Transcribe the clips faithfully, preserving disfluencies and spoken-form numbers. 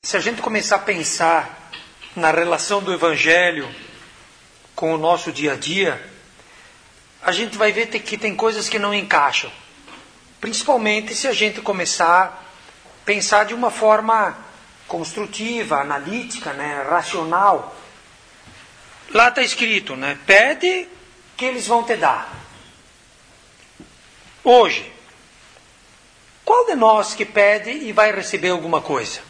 Se a gente começar a pensar na relação do Evangelho com o nosso dia a dia, a gente vai ver que tem coisas que não encaixam. Principalmente se a gente começar a pensar de uma forma construtiva, analítica, né, racional. Lá está escrito, né? Pede que eles vão te dar. Hoje, qual de nós que pede e vai receber alguma coisa?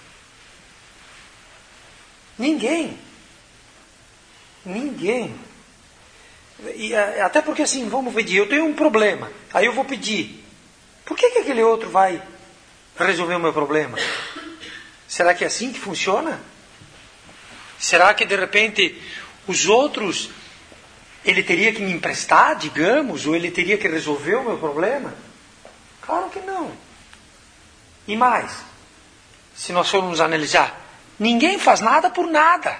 Ninguém. Ninguém. E, até porque assim, vamos pedir, eu tenho um problema, aí eu vou pedir. Por que, que aquele outro vai resolver o meu problema? Será que é assim que funciona? Será que de repente os outros, ele teria que me emprestar, digamos, ou ele teria que resolver o meu problema? Claro que não. E mais, se nós formos analisar, ninguém faz nada por nada.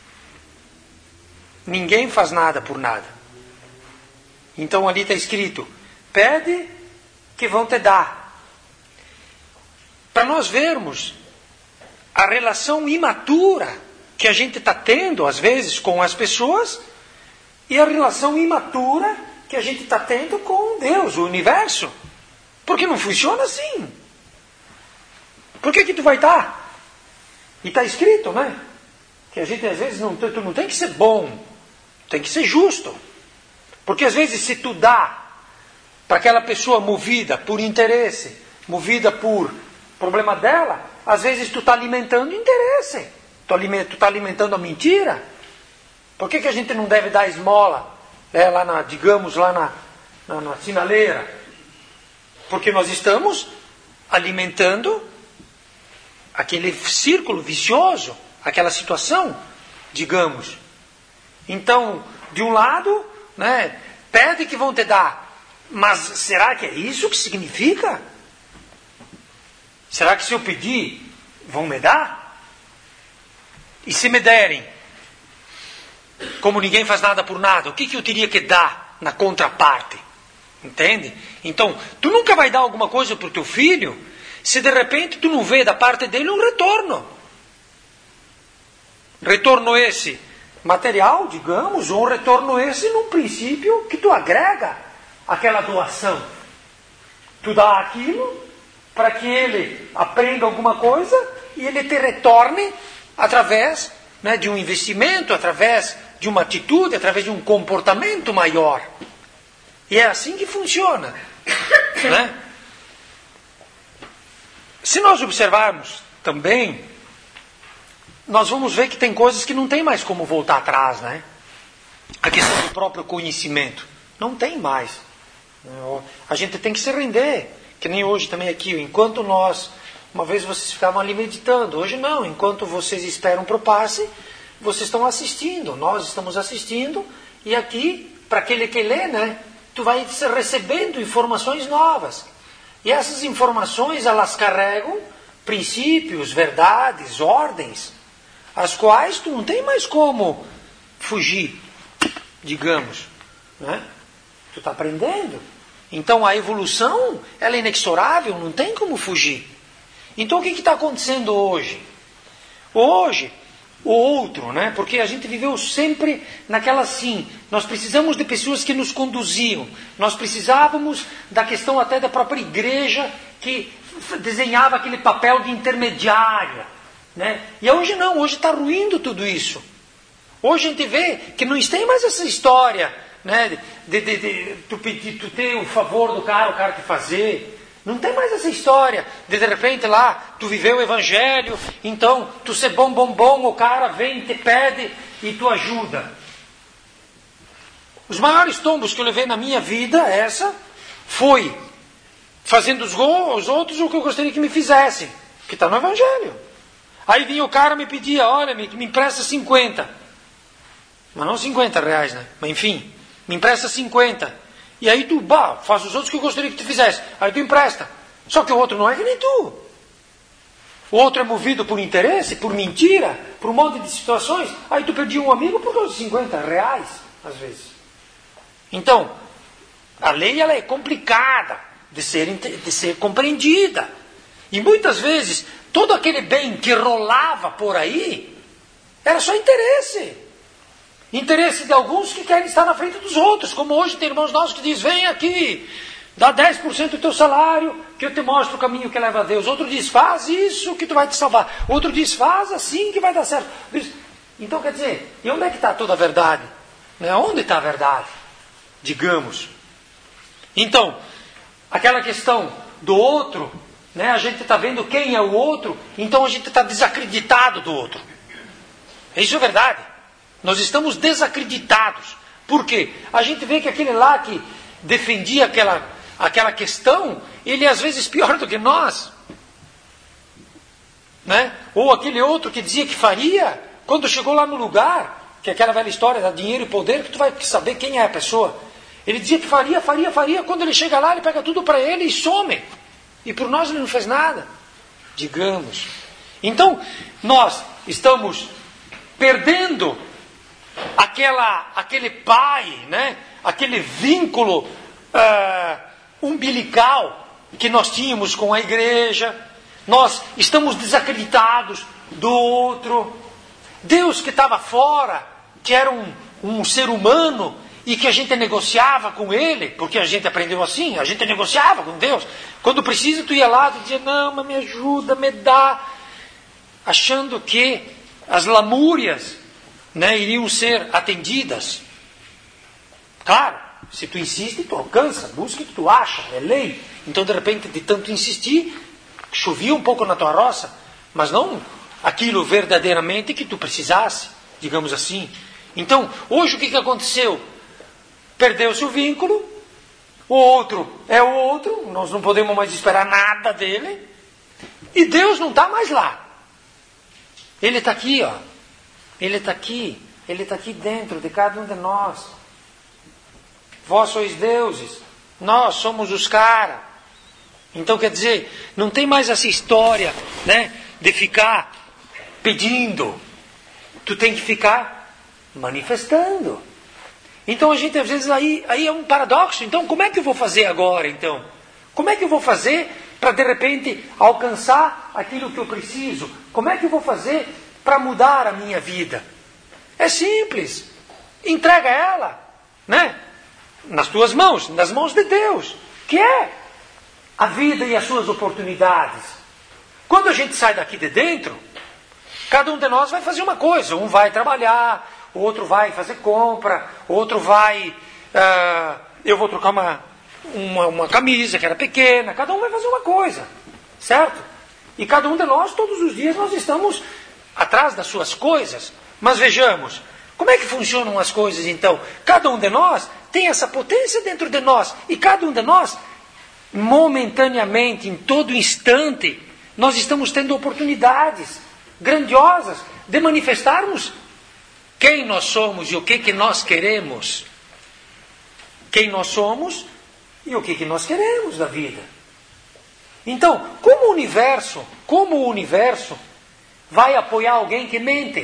Ninguém faz nada por nada. Então ali está escrito, pede que vão te dar. Para nós vermos a relação imatura que a gente está tendo, às vezes, com as pessoas, e a relação imatura que a gente está tendo com Deus, o universo. Porque não funciona assim. Por que que tu vai dar? E está escrito, né? Que a gente às vezes não, tu não tem que ser bom, tem que ser justo. Porque às vezes se tu dá para aquela pessoa movida por interesse, movida por problema dela, às vezes tu está alimentando interesse. Tu está alimentando a mentira. Por que que a gente não deve dar esmola, né, lá na, digamos, lá na, na, na sinaleira? Porque nós estamos alimentando aquele círculo vicioso, aquela situação, digamos. Então, de um lado, né, pede que vão te dar. Mas será que é isso que significa? Será que se eu pedir, vão me dar? E se me derem, como ninguém faz nada por nada, o que, que eu teria que dar na contraparte? Entende? Então, tu nunca vai dar alguma coisa para o teu filho se de repente tu não vê da parte dele um retorno. Retorno esse material, digamos, ou um retorno esse num princípio que tu agrega aquela doação. Tu dá aquilo para que ele aprenda alguma coisa e ele te retorne através, né, de um investimento, através de uma atitude, através de um comportamento maior. E é assim que funciona, né? Se nós observarmos também, nós vamos ver que tem coisas que não tem mais como voltar atrás, né? A questão do próprio conhecimento. Não tem mais. A gente tem que se render. Que nem hoje também aqui. Enquanto nós... Uma vez vocês ficavam ali meditando. Hoje não. Enquanto vocês esperam para o passe, vocês estão assistindo. Nós estamos assistindo. E aqui, para aquele que lê, né? Tu vai recebendo informações novas. E essas informações, elas carregam princípios, verdades, ordens, as quais tu não tem mais como fugir, digamos, né? Tu está aprendendo. Então a evolução, ela é inexorável, não tem como fugir. Então o que está acontecendo hoje? Hoje, o outro, né? Porque a gente viveu sempre naquela assim, nós precisamos de pessoas que nos conduziam, nós precisávamos da questão até da própria igreja que desenhava aquele papel de intermediária, né? E hoje não, hoje está ruindo tudo isso. Hoje a gente vê que não tem mais essa história, né, de, de, de, de tu, pedir, tu ter o favor do cara, o cara te fazer. Não tem mais essa história de de repente lá, tu viveu o evangelho, então tu ser bom, bom, bom, o cara vem, te pede e tu ajuda. Os maiores tombos que eu levei na minha vida, essa, foi fazendo os, go- os outros o que eu gostaria que me fizessem, que está no evangelho. Aí vinha o cara e me pedia, olha, me, me empresta cinquenta. Mas não cinquenta reais, né? Mas enfim, me empresta cinquenta. E aí tu, bah, faz os outros que eu gostaria que tu fizesse. Aí tu empresta. Só que o outro não é que nem tu. O outro é movido por interesse, por mentira, por um monte de situações. Aí tu perdia um amigo por causa de cinquenta reais, às vezes. Então, a lei ela é complicada de ser, de ser compreendida. E muitas vezes, todo aquele bem que rolava por aí, era só interesse. Interesse de alguns que querem estar na frente dos outros. Como hoje tem irmãos nossos que dizem, vem aqui, dá dez por cento do teu salário, que eu te mostro o caminho que leva a Deus. Outro diz, faz isso que tu vai te salvar. Outro diz, faz assim que vai dar certo. Então quer dizer, e onde é que está toda a verdade? Né? Onde está a verdade? Digamos. Então, aquela questão do outro, né? A gente está vendo quem é o outro, então a gente está desacreditado do outro. Isso é verdade. Nós estamos desacreditados. Por quê? A gente vê que aquele lá que defendia aquela, aquela questão, ele é às vezes pior do que nós. Né? Ou aquele outro que dizia que faria, quando chegou lá no lugar, que é aquela velha história da dinheiro e poder, que tu vai saber quem é a pessoa. Ele dizia que faria, faria, faria, quando ele chega lá, ele pega tudo para ele e some. E por nós ele não fez nada. Digamos. Então, nós estamos perdendo aquela, aquele pai, né? Aquele vínculo uh, umbilical que nós tínhamos com a igreja. Nós estamos desacreditados do outro. Deus que estava fora, que era um, um ser humano e que a gente negociava com ele, porque a gente aprendeu assim, a gente negociava com Deus. Quando precisa, tu ia lá e dizia, não, mas me ajuda, me dá, achando que as lamúrias, né, iriam ser atendidas. Claro, se tu insiste, tu alcança, busca o que tu acha, é lei. Então, de repente, de tanto insistir, chovia um pouco na tua roça, mas não aquilo verdadeiramente que tu precisasse, digamos assim. Então, hoje o que, que aconteceu? Perdeu-se o vínculo, o outro é o outro, nós não podemos mais esperar nada dele, e Deus não está mais lá. Ele está aqui, ó. Ele está aqui, ele está aqui dentro de cada um de nós. Vós sois deuses, nós somos os caras. Então, quer dizer, não tem mais essa história, né, de ficar pedindo. Tu tem que ficar manifestando. Então a gente às vezes aí, aí é um paradoxo. Então como é que eu vou fazer agora então? Como é que eu vou fazer para de repente alcançar aquilo que eu preciso? Como é que eu vou fazer para mudar a minha vida? É simples. Entrega ela, né? Nas tuas mãos, nas mãos de Deus, que é a vida e as suas oportunidades. Quando a gente sai daqui de dentro, cada um de nós vai fazer uma coisa. Um vai trabalhar, o outro vai fazer compra, o outro vai... Uh, eu vou trocar uma, uma, uma camisa que era pequena. Cada um vai fazer uma coisa, certo? E cada um de nós, todos os dias, nós estamos atrás das suas coisas. Mas vejamos, como é que funcionam as coisas então? Cada um de nós tem essa potência dentro de nós. E cada um de nós, momentaneamente, em todo instante, nós estamos tendo oportunidades grandiosas de manifestarmos quem nós somos e o que, que nós queremos. Quem nós somos e o que, que nós queremos da vida. Então, como o universo, como o universo vai apoiar alguém que mente?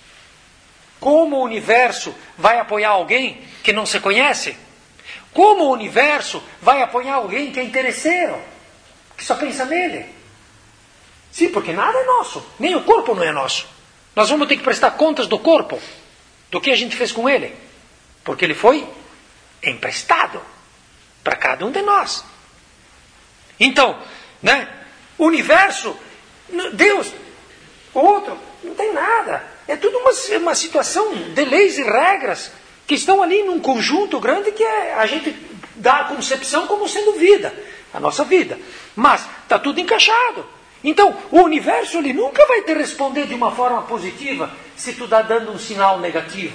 Como o universo vai apoiar alguém que não se conhece? Como o universo vai apoiar alguém que é interesseiro, que só pensa nele? Sim, porque nada é nosso, nem o corpo não é nosso. Nós vamos ter que prestar contas do corpo, do que a gente fez com ele, porque ele foi emprestado para cada um de nós. Então, né, o universo, Deus, o outro, não tem nada. É tudo uma, uma situação de leis e regras que estão ali num conjunto grande que é, a gente dá a concepção como sendo vida, a nossa vida. Mas está tudo encaixado. Então, o universo ele nunca vai te responder de uma forma positiva se tu está dando um sinal negativo.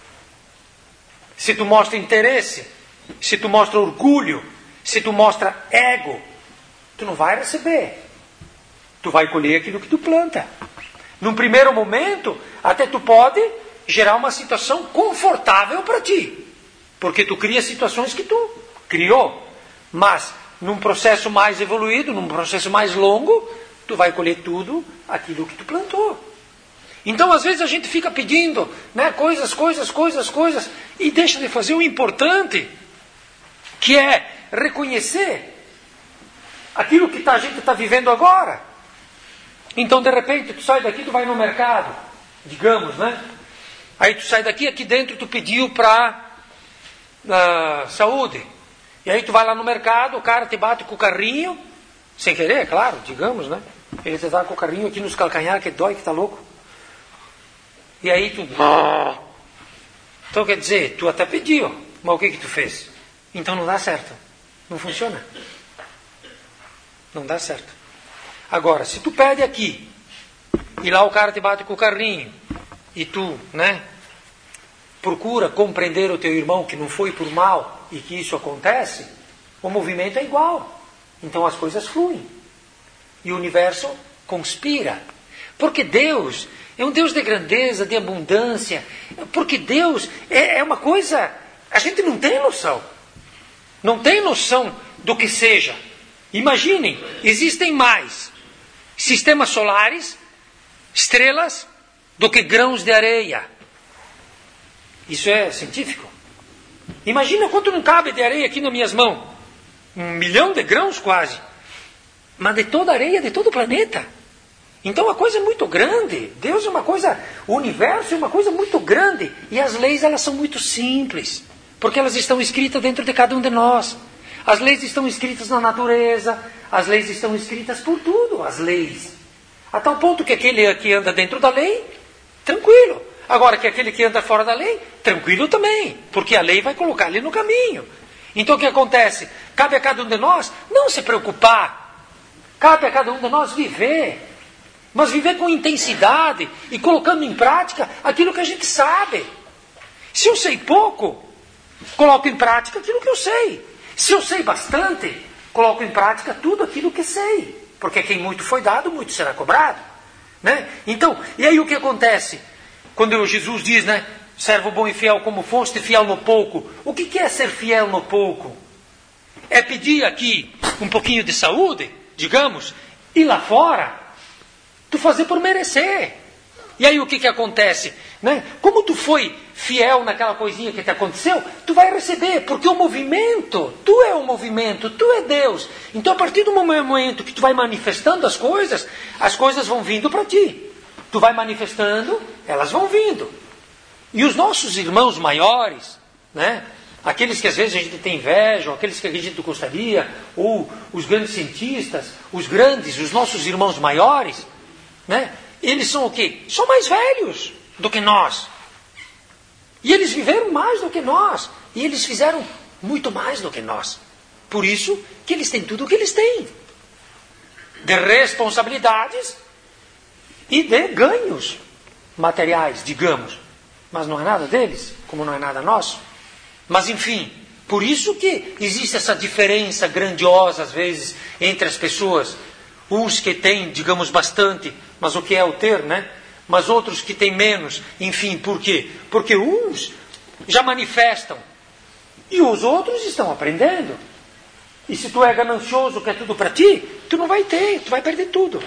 Se tu mostra interesse, se tu mostra orgulho, se tu mostra ego, tu não vai receber. Tu vai colher aquilo que tu planta. Num primeiro momento, até tu pode gerar uma situação confortável para ti. Porque tu cria situações que tu criou. Mas, num processo mais evoluído, num processo mais longo, tu vai colher tudo aquilo que tu plantou. Então, às vezes, a gente fica pedindo, né, coisas, coisas, coisas, coisas, e deixa de fazer o importante, que é reconhecer aquilo que a gente está vivendo agora. Então, de repente, tu sai daqui, tu vai no mercado, digamos, né? Aí tu sai daqui, aqui dentro tu pediu para uh, saúde. E aí tu vai lá no mercado, o cara te bate com o carrinho, sem querer, é claro, digamos, né? Ele te dá com o carrinho aqui nos calcanhares, que dói, que tá louco. E aí tu... Então quer dizer, tu até pediu, mas o que que tu fez? Então não dá certo. Não funciona. Não dá certo. Agora, se tu pede aqui, e lá o cara te bate com o carrinho, e tu, né, procura compreender o teu irmão que não foi por mal e que isso acontece, o movimento é igual. Então as coisas fluem. E o universo conspira. Porque Deus é um Deus de grandeza, de abundância. Porque Deus é, é uma coisa... A gente não tem noção. Não tem noção do que seja. Imaginem, existem mais sistemas solares, estrelas, do que grãos de areia. Isso é científico. Imagina quanto não cabe de areia aqui nas minhas mãos. Um milhão de grãos quase. Mas de toda a areia, de todo o planeta. Então a coisa é muito grande. Deus é uma coisa... O universo é uma coisa muito grande. E as leis, elas são muito simples. Porque elas estão escritas dentro de cada um de nós. As leis estão escritas na natureza. As leis estão escritas por tudo. As leis. A tal ponto que aquele que anda dentro da lei, tranquilo. Agora que aquele que anda fora da lei, tranquilo também. Porque a lei vai colocar ele no caminho. Então o que acontece? Cabe a cada um de nós não se preocupar. Cabe a cada um de nós viver. Mas viver com intensidade e colocando em prática aquilo que a gente sabe. Se eu sei pouco, coloco em prática aquilo que eu sei. Se eu sei bastante, coloco em prática tudo aquilo que sei. Porque quem muito foi dado, muito será cobrado. Né? Então, e aí o que acontece? Quando Jesus diz, né? Servo bom e fiel como foste, fiel no pouco. O que que é ser fiel no pouco? É pedir aqui um pouquinho de saúde, digamos, e lá fora, tu fazer por merecer. E aí o que que acontece? Né? Como tu foi fiel naquela coisinha que te aconteceu, tu vai receber, porque o movimento, tu é o movimento, tu é Deus. Então a partir do momento que tu vai manifestando as coisas, as coisas vão vindo para ti. Tu vai manifestando, elas vão vindo. E os nossos irmãos maiores, né? Aqueles que às vezes a gente tem inveja, ou aqueles que a gente gostaria, ou os grandes cientistas, os grandes, os nossos irmãos maiores, né? Eles são o quê? São mais velhos do que nós. E eles viveram mais do que nós. E eles fizeram muito mais do que nós. Por isso que eles têm tudo o que eles têm. De responsabilidades e de ganhos materiais, digamos. Mas não é nada deles, como não é nada nosso. Mas enfim, por isso que existe essa diferença grandiosa, às vezes, entre as pessoas. Uns que têm, digamos, bastante, mas o que é o ter, né? Mas outros que têm menos. Enfim, por quê? Porque uns já manifestam e os outros estão aprendendo. E se tu é ganancioso, quer tudo para ti, tu não vai ter, tu vai perder tudo.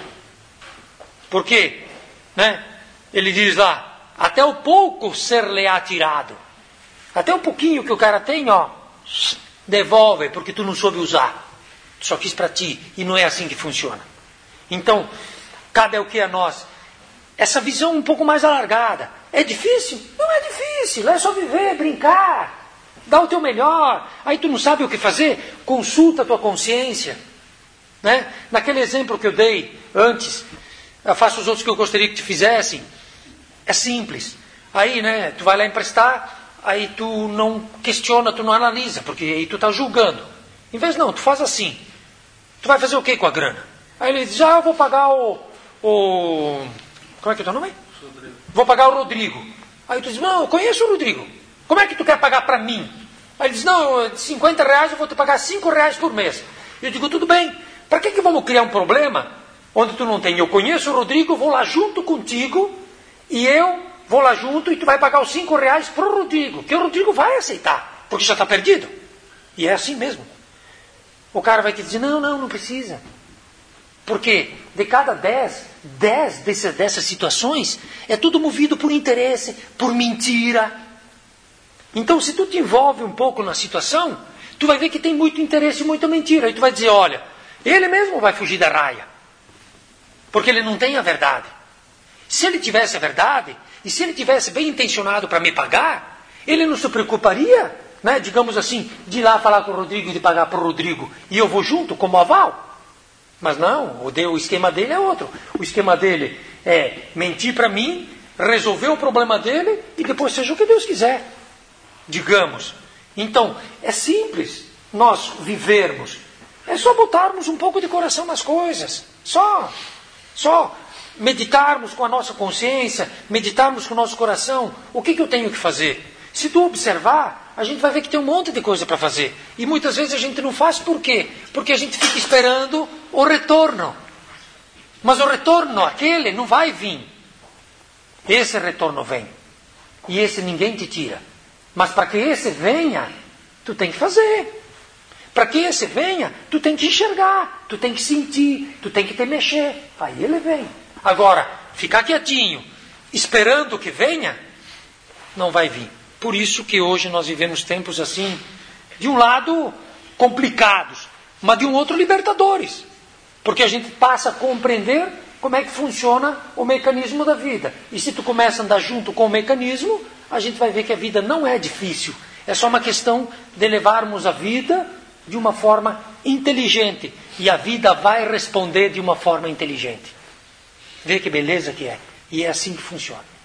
Por quê? Né? Ele diz lá, até o pouco ser-lhe atirado. Até o pouquinho que o cara tem, ó, devolve, porque tu não soube usar. Tu só quis para ti. E não é assim que funciona. Então, cabe ao que a nós? Essa visão um pouco mais alargada. É difícil? Não é difícil. É só viver, brincar. Dá o teu melhor. Aí tu não sabe o que fazer? Consulta a tua consciência. Né? Naquele exemplo que eu dei antes, eu faço os outros que eu gostaria que te fizessem. É simples. Aí, né, tu vai lá emprestar, aí tu não questiona, tu não analisa, porque aí tu está julgando. Em vez não, tu faz assim. Tu vai fazer o que com a grana? Aí ele diz, ah, eu vou pagar o... o... Como é que é o teu nome? Rodrigo. Vou pagar o Rodrigo. Aí tu diz, não, eu conheço o Rodrigo. Como é que tu quer pagar para mim? Aí ele diz, não, de cinquenta reais eu vou te pagar cinco reais por mês. Eu digo, tudo bem. Para que que vamos criar um problema onde tu não tem? Eu conheço o Rodrigo, vou lá junto contigo e eu vou lá junto e tu vai pagar os cinco reais para o Rodrigo. Que o Rodrigo vai aceitar, porque já está perdido. E é assim mesmo. O cara vai te dizer, não, não, não precisa. Porque de cada dez, dez desse, dessas situações, é tudo movido por interesse, por mentira. Então, se tu te envolve um pouco na situação, tu vai ver que tem muito interesse e muita mentira. Aí tu vai dizer, olha, ele mesmo vai fugir da raia. Porque ele não tem a verdade. Se ele tivesse a verdade, e se ele tivesse bem intencionado para me pagar, ele não se preocuparia, né, digamos assim, de ir lá falar com o Rodrigo e de pagar para o Rodrigo, e eu vou junto como aval. Mas não, o, de, o esquema dele é outro. O esquema dele é mentir para mim, resolver o problema dele e depois seja o que Deus quiser. Digamos. Então, é simples nós vivermos. É só botarmos um pouco de coração nas coisas. Só. Só meditarmos com a nossa consciência, meditarmos com o nosso coração. O que, que eu tenho que fazer? Se tu observar, a gente vai ver que tem um monte de coisa para fazer. E muitas vezes a gente não faz por quê? Porque a gente fica esperando o retorno. Mas o retorno, aquele, não vai vir. Esse retorno vem. E esse ninguém te tira. Mas para que esse venha, tu tem que fazer. Para que esse venha, tu tem que enxergar, tu tem que sentir, tu tem que te mexer. Aí ele vem. Agora, ficar quietinho, esperando que venha, não vai vir. Por isso que hoje nós vivemos tempos assim, de um lado complicados, mas de um outro libertadores. Porque a gente passa a compreender como é que funciona o mecanismo da vida. E se tu começa a andar junto com o mecanismo, a gente vai ver que a vida não é difícil. É só uma questão de levarmos a vida de uma forma inteligente. E a vida vai responder de uma forma inteligente. Vê que beleza que é. E é assim que funciona.